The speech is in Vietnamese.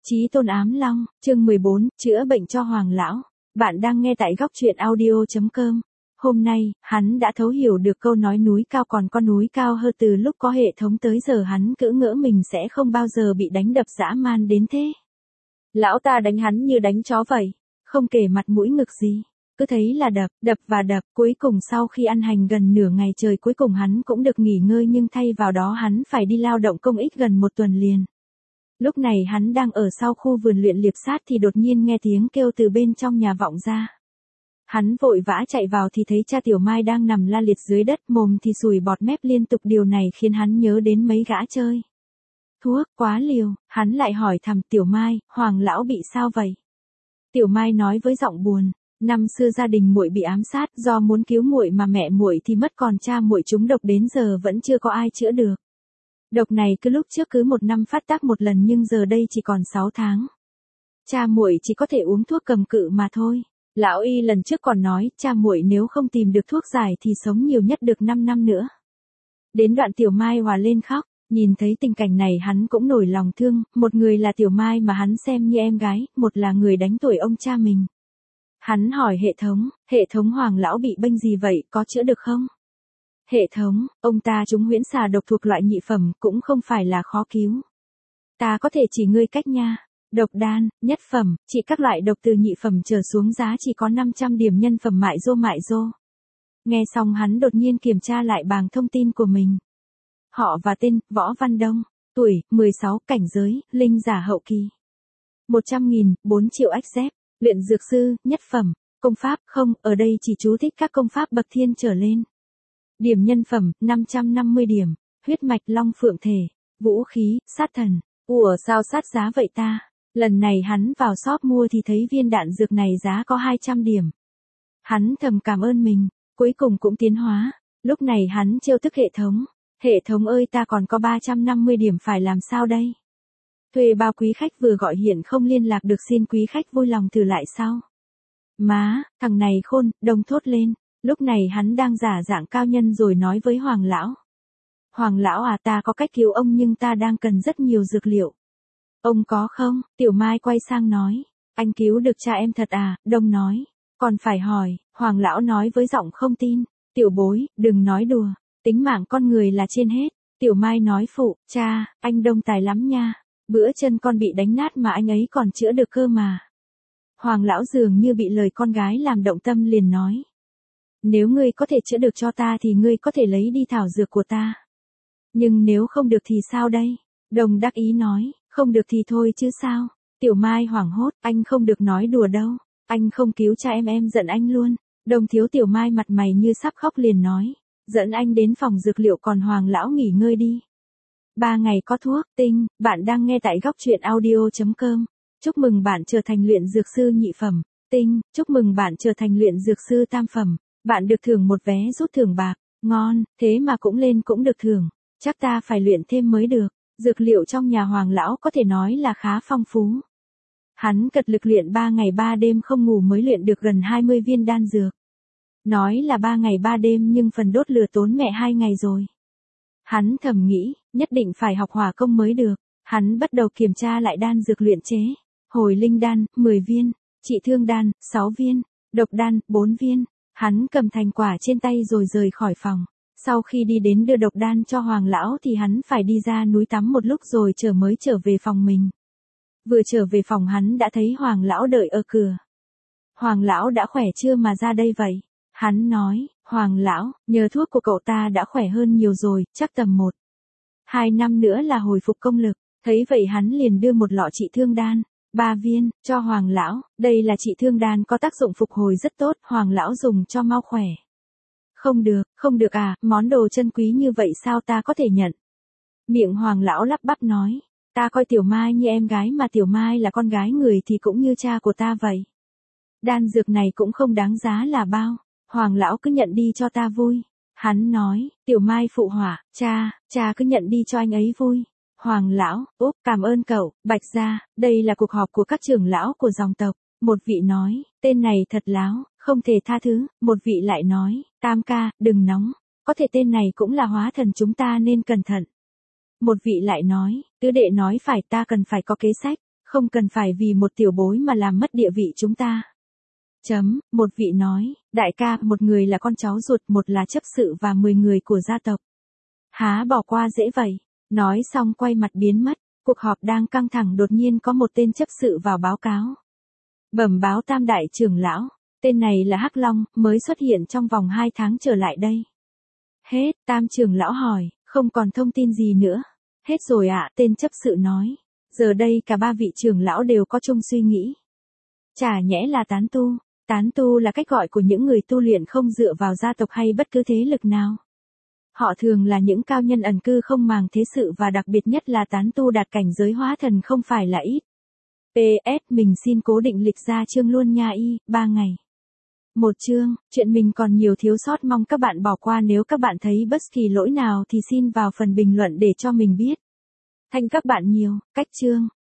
Chí tôn ám long, chương 14, chữa bệnh cho Hoàng lão. Bạn đang nghe tại góc truyện audio.com. Hôm nay, hắn đã thấu hiểu được câu nói núi cao còn có núi cao hơn từ lúc có hệ thống tới giờ hắn cứ ngỡ mình sẽ không bao giờ bị đánh đập dã man đến thế. Lão ta đánh hắn như đánh chó vậy, không kể mặt mũi ngực gì. Cứ thấy là đập và đập, cuối cùng sau khi ăn hành gần nửa ngày trời cuối cùng hắn cũng được nghỉ ngơi nhưng thay vào đó hắn phải đi lao động công ích gần một tuần liền. Lúc này hắn đang ở sau khu vườn luyện liệp sát thì đột nhiên nghe tiếng kêu từ bên trong nhà vọng ra. Hắn vội vã chạy vào thì thấy cha Tiểu Mai đang nằm la liệt dưới đất, mồm thì sùi bọt mép liên tục, điều này khiến hắn nhớ đến mấy gã chơi thuốc quá liều, hắn lại hỏi thầm Tiểu Mai, Hoàng lão bị sao vậy? Tiểu Mai nói với giọng buồn, năm xưa gia đình muội bị ám sát, do muốn cứu muội mà mẹ muội thì mất, còn cha muội trúng độc đến giờ vẫn chưa có ai chữa được. Độc này cứ lúc trước cứ một năm phát tác một lần nhưng giờ đây chỉ còn 6 tháng. Cha muội chỉ có thể uống thuốc cầm cự mà thôi. Lão y lần trước còn nói, cha muội nếu không tìm được thuốc giải thì sống nhiều nhất được 5 năm nữa. Đến đoạn Tiểu Mai hòa lên khóc, nhìn thấy tình cảnh này hắn cũng nổi lòng thương, một người là Tiểu Mai mà hắn xem như em gái, một là người đánh tuổi ông cha mình. Hắn hỏi hệ thống Hoàng lão bị bệnh gì vậy, có chữa được không? Hệ thống, ông ta trúng huyễn xà độc thuộc loại nhị phẩm, cũng không phải là khó cứu. Ta có thể chỉ ngươi cách nha. Độc đan, nhất phẩm, chỉ các loại độc từ nhị phẩm trở xuống giá chỉ có 500 điểm, nhân phẩm mại dô. Nghe xong hắn đột nhiên kiểm tra lại bảng thông tin của mình. Họ và tên, Võ Văn Đông, tuổi, 16, cảnh giới, linh giả hậu kỳ. 100.000, 4 triệu XZ, luyện dược sư, nhất phẩm, công pháp, không, ở đây chỉ chú thích các công pháp bậc thiên trở lên. Điểm nhân phẩm, 550 điểm, huyết mạch long phượng thể, vũ khí, sát thần. Ủa sao sát giá vậy ta? Lần này hắn vào shop mua thì thấy viên đạn dược này giá có 200 điểm. Hắn thầm cảm ơn mình, cuối cùng cũng tiến hóa. Lúc này hắn trêu tức hệ thống. Hệ thống ơi, ta còn có 350 điểm, phải làm sao đây? Thuê bao quý khách vừa gọi hiện không liên lạc được, xin quý khách vui lòng thử lại sau. Má, thằng này khôn, Đông thốt lên. Lúc này hắn đang giả dạng cao nhân rồi nói với Hoàng lão. Hoàng lão à, ta có cách cứu ông nhưng ta đang cần rất nhiều dược liệu. Ông có không? Tiểu Mai quay sang nói. Anh cứu được cha em thật à? Đông nói. Còn phải hỏi. Hoàng lão nói với giọng không tin. Tiểu bối, đừng nói đùa. Tính mạng con người là trên hết. Tiểu Mai nói phụ. Cha, anh Đông tài lắm nha. Bữa chân con bị đánh nát mà anh ấy còn chữa được cơ mà. Hoàng lão dường như bị lời con gái làm động tâm liền nói. Nếu ngươi có thể chữa được cho ta thì ngươi có thể lấy đi thảo dược của ta. Nhưng nếu không được thì sao đây? Đồng đắc ý nói, không được thì thôi chứ sao? Tiểu Mai hoảng hốt, anh không được nói đùa đâu. Anh không cứu cha em giận anh luôn. Đồng thiếu Tiểu Mai mặt mày như sắp khóc liền nói. Dẫn anh đến phòng dược liệu, còn Hoàng lão nghỉ ngơi đi. 3 ngày có thuốc, tinh, bạn đang nghe tại góc truyện audio.com. Chúc mừng bạn trở thành luyện dược sư nhị phẩm. Tinh, chúc mừng bạn trở thành luyện dược sư tam phẩm. Bạn được thưởng một vé rút thưởng bạc. Ngon, thế mà cũng lên cũng được thưởng. Chắc ta phải luyện thêm mới được. Dược liệu trong nhà Hoàng lão có thể nói là khá phong phú. Hắn cật lực luyện 3 ngày 3 đêm không ngủ mới luyện được gần 20 viên đan dược. Nói là 3 ngày 3 đêm nhưng phần đốt lửa tốn mẹ 2 ngày rồi. Hắn thầm nghĩ, nhất định phải học hỏa công mới được. Hắn bắt đầu kiểm tra lại đan dược luyện chế. Hồi linh đan, 10 viên. Trị thương đan, 6 viên. Độc đan, 4 viên. Hắn cầm thành quả trên tay rồi rời khỏi phòng. Sau khi đi đến đưa độc đan cho Hoàng lão thì hắn phải đi ra núi tắm một lúc rồi mới trở về phòng mình. Vừa trở về phòng hắn đã thấy Hoàng lão đợi ở cửa. Hoàng lão đã khỏe chưa mà ra đây vậy? Hắn nói, Hoàng lão, nhờ thuốc của cậu ta đã khỏe hơn nhiều rồi, chắc tầm 1-2 năm nữa là hồi phục công lực. Thấy vậy hắn liền đưa một lọ trị thương đan, 3 viên, cho Hoàng lão. Đây là trị thương đan có tác dụng phục hồi rất tốt, Hoàng lão dùng cho mau khỏe. Không được à, món đồ chân quý như vậy sao ta có thể nhận? Miệng Hoàng lão lắp bắp nói, ta coi Tiểu Mai như em gái mà Tiểu Mai là con gái người thì cũng như cha của ta vậy. Đan dược này cũng không đáng giá là bao, Hoàng lão cứ nhận đi cho ta vui. Hắn nói, Tiểu Mai phụ họa, cha cứ nhận đi cho anh ấy vui. Hoàng lão, úp, cảm ơn cậu, Bạch gia, đây là cuộc họp của các trưởng lão của dòng tộc. Một vị nói, tên này thật láo, không thể tha thứ. Một vị lại nói, Tam ca, đừng nóng, có thể tên này cũng là hóa thần, chúng ta nên cẩn thận. Một vị lại nói, tứ đệ nói phải, ta cần phải có kế sách. Không cần phải vì một tiểu bối mà làm mất địa vị chúng ta. Một vị nói, đại ca, một người là con cháu ruột, một là chấp sự và 10 người của gia tộc. Há bỏ qua dễ vậy. Nói xong quay mặt biến mất. Cuộc họp đang căng thẳng đột nhiên có một tên chấp sự vào báo cáo. Bẩm báo Tam đại trưởng lão, tên này là Hắc Long, mới xuất hiện trong vòng 2 tháng trở lại đây. Hết, Tam trưởng lão hỏi, không còn thông tin gì nữa. Hết rồi ạ, tên chấp sự nói. Giờ đây cả 3 vị trưởng lão đều có chung suy nghĩ. Chả nhẽ là tán tu. Tán tu là cách gọi của những người tu luyện không dựa vào gia tộc hay bất cứ thế lực nào. Họ thường là những cao nhân ẩn cư không màng thế sự và đặc biệt nhất là tán tu đạt cảnh giới hóa thần không phải là ít. PS, mình xin cố định lịch ra chương luôn nha 3 ngày. Một chương, chuyện mình còn nhiều thiếu sót mong các bạn bỏ qua, nếu các bạn thấy bất kỳ lỗi nào thì xin vào phần bình luận để cho mình biết. Thanh các bạn nhiều, cách chương.